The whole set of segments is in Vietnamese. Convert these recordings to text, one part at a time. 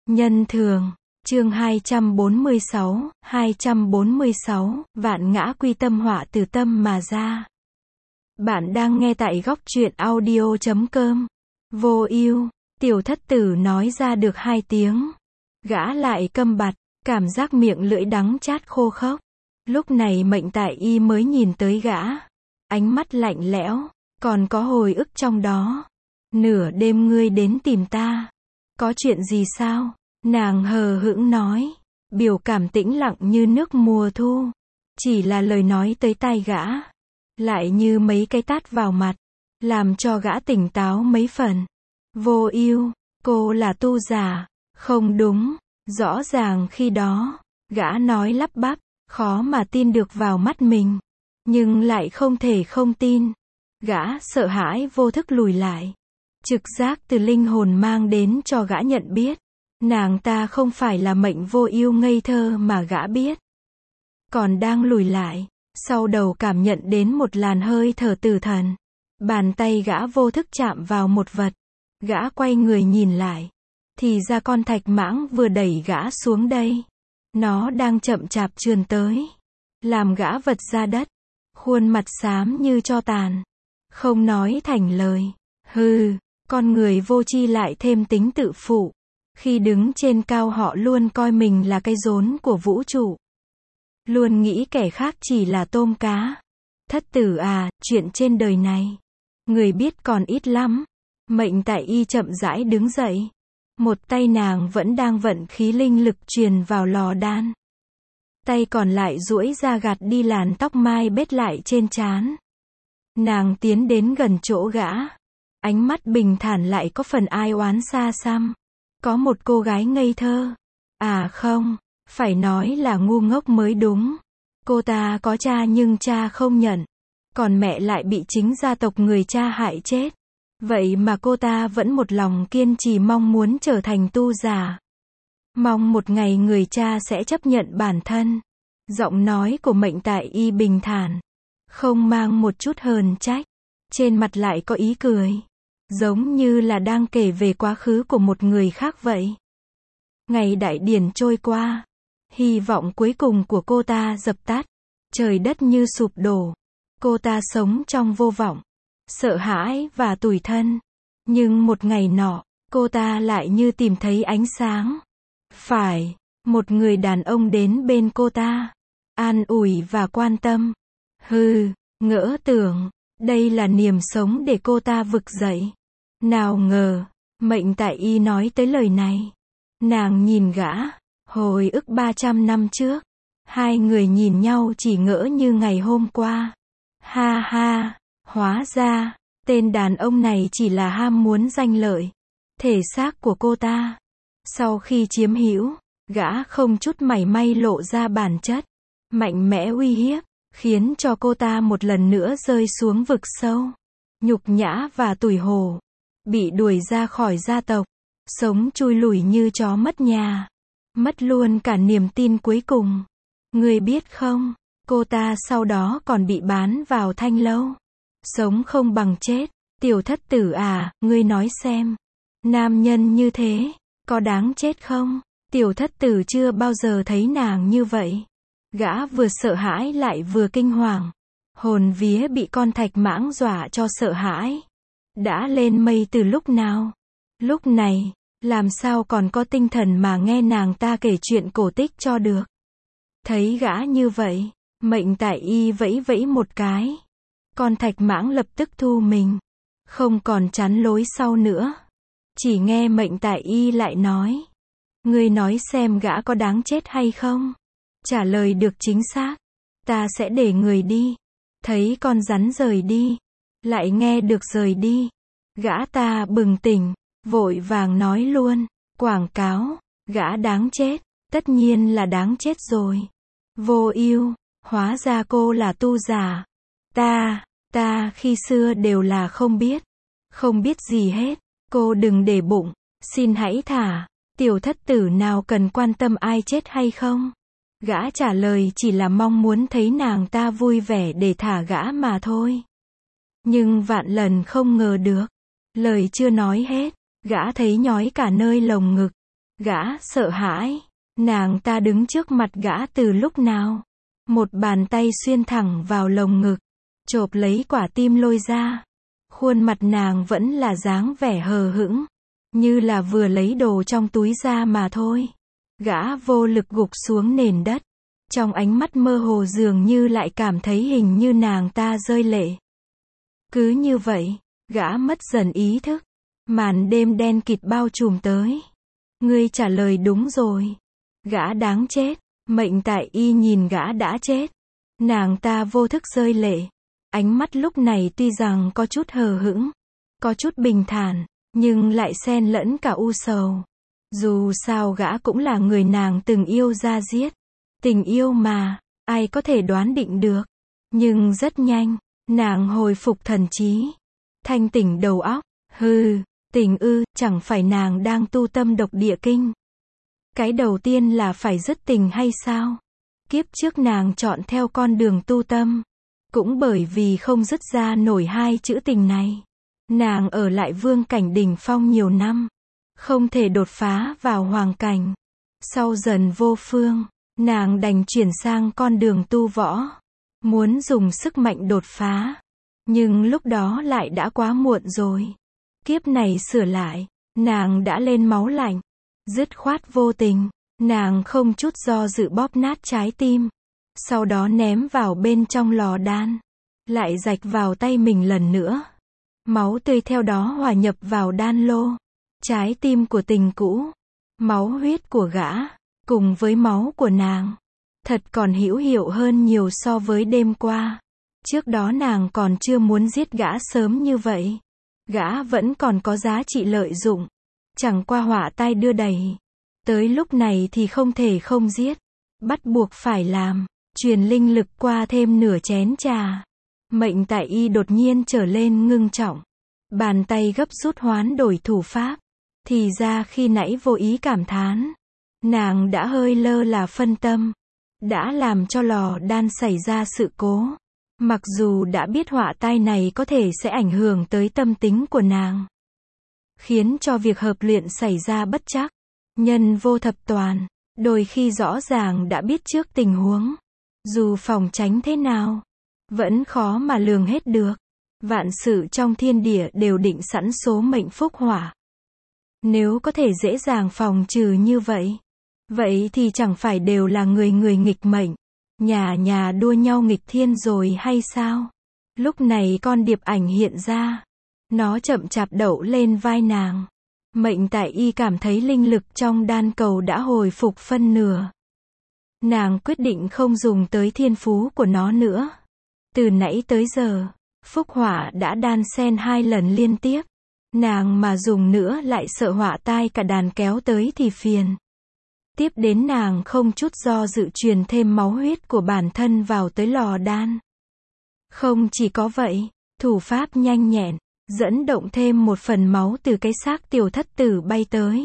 Nhân thường, chương 246, vạn ngã quy tâm họa từ tâm mà ra. Bạn đang nghe tại góc truyện audio.com. Vô ưu, tiểu thất tử nói ra được 2 tiếng. Gã lại câm bặt, cảm giác miệng lưỡi đắng chát khô khốc. Lúc này Mệnh Tại Y mới nhìn tới gã. Ánh mắt lạnh lẽo, còn có hồi ức trong đó. Nửa đêm ngươi đến tìm ta. Có chuyện gì sao? Nàng hờ hững nói. Biểu cảm tĩnh lặng như nước mùa thu. Chỉ là lời nói tới tai gã. Lại như mấy cái tát vào mặt. Làm cho gã tỉnh táo mấy phần. Vô ưu, cô là tu giả. Không đúng. Rõ ràng khi đó, gã nói lắp bắp, khó mà tin được vào mắt mình. Nhưng lại không thể không tin. Gã sợ hãi vô thức lùi lại. Trực giác từ linh hồn mang đến cho gã nhận biết. Nàng ta không phải là Mệnh Vô Ưu ngây thơ mà gã biết. Còn đang lùi lại, sau đầu cảm nhận đến một làn hơi thở tử thần. Bàn tay gã vô thức chạm vào một vật. Gã quay người nhìn lại. Thì ra con thạch mãng vừa đẩy gã xuống đây. Nó đang chậm chạp trườn tới. Làm gã vật ra đất. Khuôn mặt xám như tro tàn. Không nói thành lời. Hừ, con người vô tri lại thêm tính tự phụ. Khi đứng trên cao họ luôn coi mình là cái rốn của vũ trụ. Luôn nghĩ kẻ khác chỉ là tôm cá. Thất tử à, chuyện trên đời này. Người biết còn ít lắm. Mệnh Tại Y chậm rãi đứng dậy. Một tay nàng vẫn đang vận khí linh lực truyền vào lò đan. Tay còn lại duỗi ra gạt đi làn tóc mai bết lại trên trán. Nàng tiến đến gần chỗ gã. Ánh mắt bình thản lại có phần ai oán xa xăm. Có một cô gái ngây thơ. À không, phải nói là ngu ngốc mới đúng. Cô ta có cha nhưng cha không nhận. Còn mẹ lại bị chính gia tộc người cha hại chết. Vậy mà cô ta vẫn một lòng kiên trì mong muốn trở thành tu giả. Mong một ngày người cha sẽ chấp nhận bản thân. Giọng nói của Mệnh Tại Y bình thản. Không mang một chút hờn trách. Trên mặt lại có ý cười. Giống như là đang kể về quá khứ của một người khác vậy. Ngày đại điển trôi qua. Hy vọng cuối cùng của cô ta dập tắt. Trời đất như sụp đổ. Cô ta sống trong vô vọng. Sợ hãi và tủi thân. Nhưng một ngày nọ, cô ta lại như tìm thấy ánh sáng. Phải, một người đàn ông đến bên cô ta. An ủi và quan tâm. Hừ, ngỡ tưởng, đây là niềm sống để cô ta vực dậy. Nào ngờ, Mệnh Tại Y nói tới lời này. Nàng nhìn gã, hồi ức 300 năm trước. Hai người nhìn nhau chỉ ngỡ như ngày hôm qua. Ha ha, hóa ra, tên đàn ông này chỉ là ham muốn danh lợi. Thể xác của cô ta. Sau khi chiếm hữu, gã không chút mảy may lộ ra bản chất. Mạnh mẽ uy hiếp, khiến cho cô ta một lần nữa rơi xuống vực sâu. Nhục nhã và tủi hổ. Bị đuổi ra khỏi gia tộc. Sống chui lủi như chó mất nhà. Mất luôn cả niềm tin cuối cùng. Người biết không, cô ta sau đó còn bị bán vào thanh lâu. Sống không bằng chết. Tiểu thất tử à, ngươi nói xem. Nam nhân như thế, có đáng chết không? Tiểu thất tử chưa bao giờ thấy nàng như vậy. Gã vừa sợ hãi lại vừa kinh hoàng. Hồn vía bị con thạch mãng dọa cho sợ hãi. Đã lên mây từ lúc nào? Lúc này, làm sao còn có tinh thần mà nghe nàng ta kể chuyện cổ tích cho được. Thấy gã như vậy, Mệnh Tại Y vẫy vẫy một cái. Con thạch mãng lập tức thu mình. Không còn chắn lối sau nữa. Chỉ nghe Mệnh Tại Y lại nói. Ngươi nói xem gã có đáng chết hay không? Trả lời được chính xác. Ta sẽ để người đi. Thấy con rắn rời đi. Lại nghe được rời đi. Gã ta bừng tỉnh. Vội vàng nói luôn. Quảng cáo. Gã đáng chết. Tất nhiên là đáng chết rồi. Vô ưu. Hóa ra cô là tu giả. Ta khi xưa đều là không biết. Không biết gì hết. Cô đừng để bụng. Xin hãy thả. Tiểu thất tử nào cần quan tâm ai chết hay không. Gã trả lời chỉ là mong muốn thấy nàng ta vui vẻ để thả gã mà thôi. Nhưng vạn lần không ngờ được. Lời chưa nói hết. Gã thấy nhói cả nơi lồng ngực. Gã sợ hãi. Nàng ta đứng trước mặt gã từ lúc nào? Một bàn tay xuyên thẳng vào lồng ngực, chộp lấy quả tim lôi ra. Khuôn mặt nàng vẫn là dáng vẻ hờ hững, như là vừa lấy đồ trong túi ra mà thôi. Gã vô lực gục xuống nền đất. Trong ánh mắt mơ hồ dường như lại cảm thấy hình như nàng ta rơi lệ. Cứ như vậy, gã mất dần ý thức. Màn đêm đen kịt bao trùm tới. Ngươi trả lời đúng rồi. Gã đáng chết. Mệnh Tại Y nhìn gã đã chết. Nàng ta vô thức rơi lệ. Ánh mắt lúc này tuy rằng có chút hờ hững, có chút bình thản, nhưng lại xen lẫn cả u sầu. Dù sao gã cũng là người nàng từng yêu da diết. Tình yêu mà, ai có thể đoán định được. Nhưng rất nhanh, nàng hồi phục thần trí. Thanh tỉnh đầu óc. Hừ, tình ư, chẳng phải nàng đang tu tâm độc địa kinh. Cái đầu tiên là phải dứt tình hay sao? Kiếp trước nàng chọn theo con đường tu tâm. Cũng bởi vì không dứt ra nổi hai chữ tình này. Nàng ở lại vương cảnh đỉnh phong nhiều năm. Không thể đột phá vào hoàng cảnh. Sau dần vô phương, nàng đành chuyển sang con đường tu võ. Muốn dùng sức mạnh đột phá. Nhưng lúc đó lại đã quá muộn rồi. Kiếp này sửa lại, nàng đã lên máu lạnh. Dứt khoát vô tình, nàng không chút do dự bóp nát trái tim. Sau đó ném vào bên trong lò đan. Lại rạch vào tay mình lần nữa. Máu tươi theo đó hòa nhập vào đan lô. Trái tim của tình cũ. Máu huyết của gã. Cùng với máu của nàng. Thật còn hữu hiệu hơn nhiều so với đêm qua. Trước đó nàng còn chưa muốn giết gã sớm như vậy. Gã vẫn còn có giá trị lợi dụng. Chẳng qua họa tai đưa đẩy. Tới lúc này thì không thể không giết. Bắt buộc phải làm. Truyền linh lực qua thêm nửa chén trà. Mệnh Tại Y đột nhiên trở lên ngưng trọng. Bàn tay gấp rút hoán đổi thủ pháp. Thì ra khi nãy vô ý cảm thán. Nàng đã hơi lơ là phân tâm. Đã làm cho lò đan xảy ra sự cố. Mặc dù đã biết họa tai này có thể sẽ ảnh hưởng tới tâm tính của nàng. Khiến cho việc hợp luyện xảy ra bất trắc. Nhân vô thập toàn. Đôi khi rõ ràng đã biết trước tình huống. Dù phòng tránh thế nào, vẫn khó mà lường hết được. Vạn sự trong thiên địa đều định sẵn số mệnh phúc họa. Nếu có thể dễ dàng phòng trừ như vậy, vậy thì chẳng phải đều là người người nghịch mệnh, nhà nhà đua nhau nghịch thiên rồi hay sao? Lúc này con điệp ảnh hiện ra. Nó chậm chạp đậu lên vai nàng. Mệnh Tại Y cảm thấy linh lực trong đan cầu đã hồi phục phân nửa. Nàng quyết định không dùng tới thiên phú của nó nữa. Từ nãy tới giờ, phúc họa đã đan xen 2 lần liên tiếp. Nàng mà dùng nữa lại sợ họa tai cả đàn kéo tới thì phiền. Tiếp đến nàng không chút do dự truyền thêm máu huyết của bản thân vào tới lò đan. Không chỉ có vậy, thủ pháp nhanh nhẹn, dẫn động thêm một phần máu từ cái xác Tiểu Thất Tử bay tới.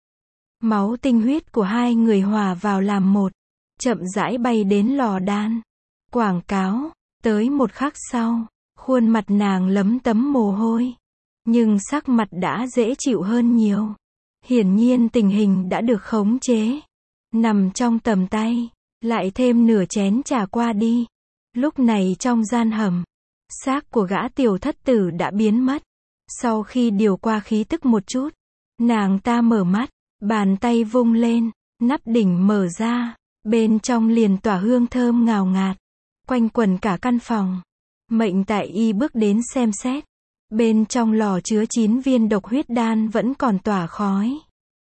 Máu tinh huyết của hai người hòa vào làm một, chậm rãi bay đến lò đan. Quảng cáo, tới một khắc sau, khuôn mặt nàng lấm tấm mồ hôi. Nhưng sắc mặt đã dễ chịu hơn nhiều. Hiển nhiên tình hình đã được khống chế. Nằm trong tầm tay, lại thêm nửa chén trà qua đi. Lúc này trong gian hầm, xác của gã Tiểu Thất Tử đã biến mất. Sau khi điều qua khí tức một chút, nàng ta mở mắt, bàn tay vung lên, nắp đỉnh mở ra, bên trong liền tỏa hương thơm ngào ngạt, quanh quẩn cả căn phòng. Mệnh Tại Y bước đến xem xét. Bên trong lò chứa 9 viên độc huyết đan vẫn còn tỏa khói.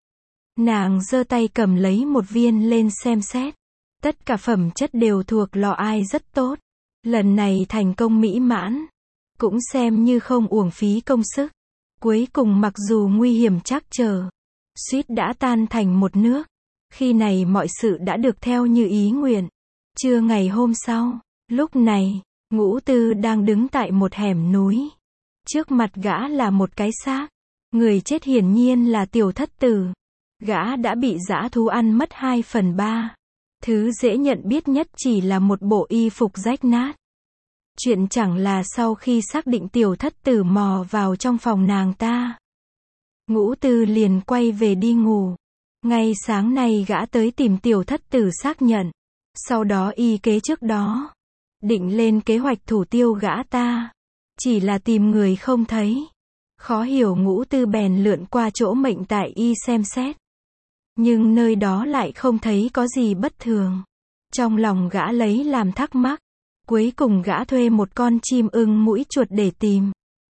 Nàng giơ tay cầm lấy một viên lên xem xét. Tất cả phẩm chất đều thuộc lò ai rất tốt. Lần này thành công mỹ mãn. Cũng xem như không uổng phí công sức. Cuối cùng mặc dù nguy hiểm trắc trở, suýt đã tan thành một nước. Khi này mọi sự đã được theo như ý nguyện. Trưa ngày hôm sau, lúc này, Ngũ Tư đang đứng tại một hẻm núi. Trước mặt gã là một cái xác. Người chết hiển nhiên là Tiểu Thất Tử. Gã đã bị dã thú ăn mất 2/3. Thứ dễ nhận biết nhất chỉ là một bộ y phục rách nát. Chuyện chẳng là sau khi xác định Tiểu Thất Tử mò vào trong phòng nàng ta, Ngũ Tư liền quay về đi ngủ. Ngay sáng nay gã tới tìm tiểu thất tử xác nhận. Sau đó y kế trước đó. Định lên kế hoạch thủ tiêu gã ta. Chỉ là tìm người không thấy. Khó hiểu Ngũ Tư bèn lượn qua chỗ Mệnh Tại Y xem xét. Nhưng nơi đó lại không thấy có gì bất thường. Trong lòng gã lấy làm thắc mắc. Cuối cùng gã thuê một con chim ưng mũi chuột để tìm.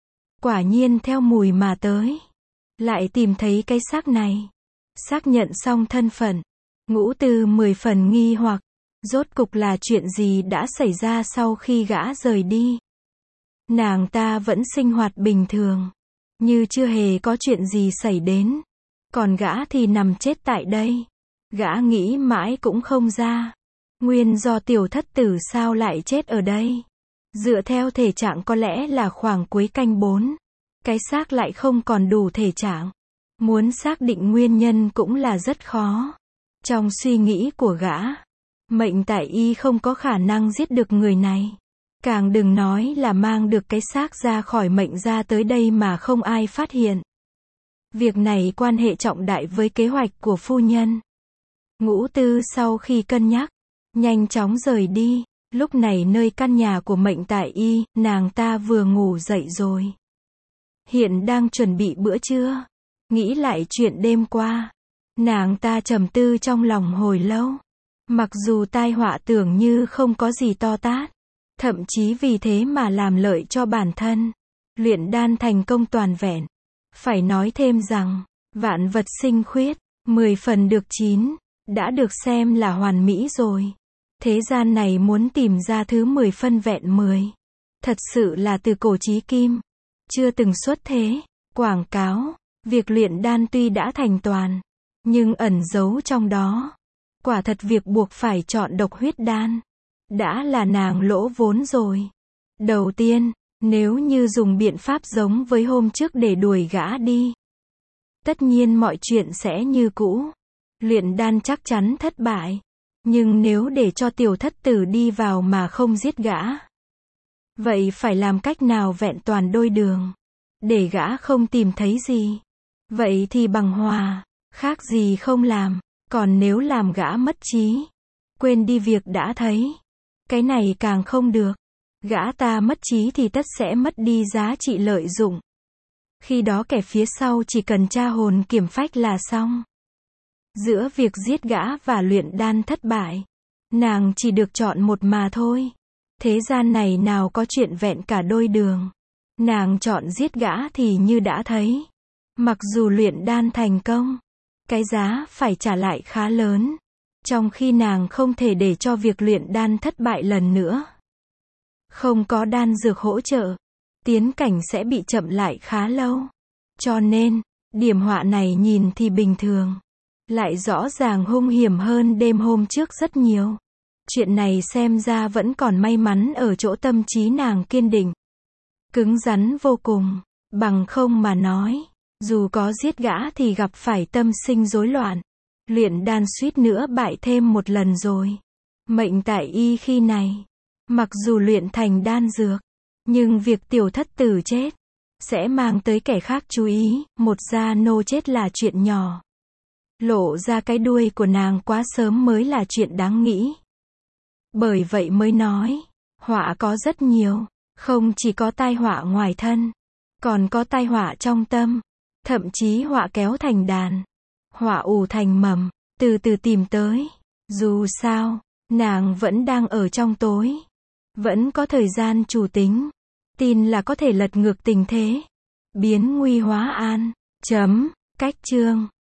Quả nhiên theo mùi mà tới. Lại tìm thấy cái xác này. Xác nhận xong thân phận. Ngũ Tư 10 phần nghi hoặc. Rốt cục là chuyện gì đã xảy ra sau khi gã rời đi. Nàng ta vẫn sinh hoạt bình thường. Như chưa hề có chuyện gì xảy đến. Còn gã thì nằm chết tại đây. Gã nghĩ mãi cũng không ra. Nguyên do tiểu thất tử sao lại chết ở đây. Dựa theo thể trạng có lẽ là khoảng cuối canh 4. Cái xác lại không còn đủ thể trạng. Muốn xác định nguyên nhân cũng là rất khó. Trong suy nghĩ của gã, Mệnh Tại Y không có khả năng giết được người này. Càng đừng nói là mang được cái xác ra khỏi Mệnh gia tới đây mà không ai phát hiện. Việc này quan hệ trọng đại với kế hoạch của phu nhân. Ngũ Tư sau khi cân nhắc, nhanh chóng rời đi. Lúc này nơi căn nhà của Mệnh Tại Y, nàng ta vừa ngủ dậy rồi. Hiện đang chuẩn bị bữa trưa. Nghĩ lại chuyện đêm qua. Nàng ta trầm tư trong lòng hồi lâu. Mặc dù tai họa tưởng như không có gì to tát. Thậm chí vì thế mà làm lợi cho bản thân. Luyện đan thành công toàn vẹn. Phải nói thêm rằng, vạn vật sinh khuyết, 10 phần được 9, đã được xem là hoàn mỹ rồi. Thế gian này muốn tìm ra thứ 10 phân vẹn 10. Thật sự là từ cổ chí kim. Chưa từng xuất thế. Quảng cáo. Việc luyện đan tuy đã thành toàn. Nhưng ẩn giấu trong đó. Quả thật việc buộc phải chọn độc huyết đan. Đã là nàng lỗ vốn rồi. Đầu tiên, nếu như dùng biện pháp giống với hôm trước để đuổi gã đi. Tất nhiên mọi chuyện sẽ như cũ. Luyện đan chắc chắn thất bại. Nhưng nếu để cho tiểu thất tử đi vào mà không giết gã. Vậy phải làm cách nào vẹn toàn đôi đường. Để gã không tìm thấy gì. Vậy thì bằng hòa. Khác gì không làm. Còn nếu làm gã mất trí. Quên đi việc đã thấy. Cái này càng không được. Gã ta mất trí thì tất sẽ mất đi giá trị lợi dụng. Khi đó kẻ phía sau chỉ cần tra hồn kiểm phách là xong. Giữa việc giết gã và luyện đan thất bại, nàng chỉ được chọn một mà thôi. Thế gian này nào có chuyện vẹn cả đôi đường. Nàng chọn giết gã thì như đã thấy. Mặc dù luyện đan thành công, cái giá phải trả lại khá lớn. Trong khi nàng không thể để cho việc luyện đan thất bại lần nữa. Không có đan dược hỗ trợ, tiến cảnh sẽ bị chậm lại khá lâu. Cho nên, điểm họa này nhìn thì bình thường. Lại rõ ràng hung hiểm hơn đêm hôm trước rất nhiều. Chuyện này xem ra vẫn còn may mắn ở chỗ tâm trí nàng kiên định. Cứng rắn vô cùng. Bằng không mà nói, dù có giết gã thì gặp phải tâm sinh rối loạn. Luyện đan suýt nữa bại thêm một lần rồi. Mệnh Tại Y khi này, mặc dù luyện thành đan dược, nhưng việc tiểu thất tử chết sẽ mang tới kẻ khác chú ý. Một gia nô chết là chuyện nhỏ. Lộ ra cái đuôi của nàng quá sớm mới là chuyện đáng nghĩ. Bởi vậy mới nói, họa có rất nhiều. Không chỉ có tai họa ngoài thân, còn có tai họa trong tâm. Thậm chí họa kéo thành đàn, họa ủ thành mầm, từ từ tìm tới. Dù sao, nàng vẫn đang ở trong tối. Vẫn có thời gian chủ tính. Tin là có thể lật ngược tình thế. Biến nguy hóa an. Cách chương.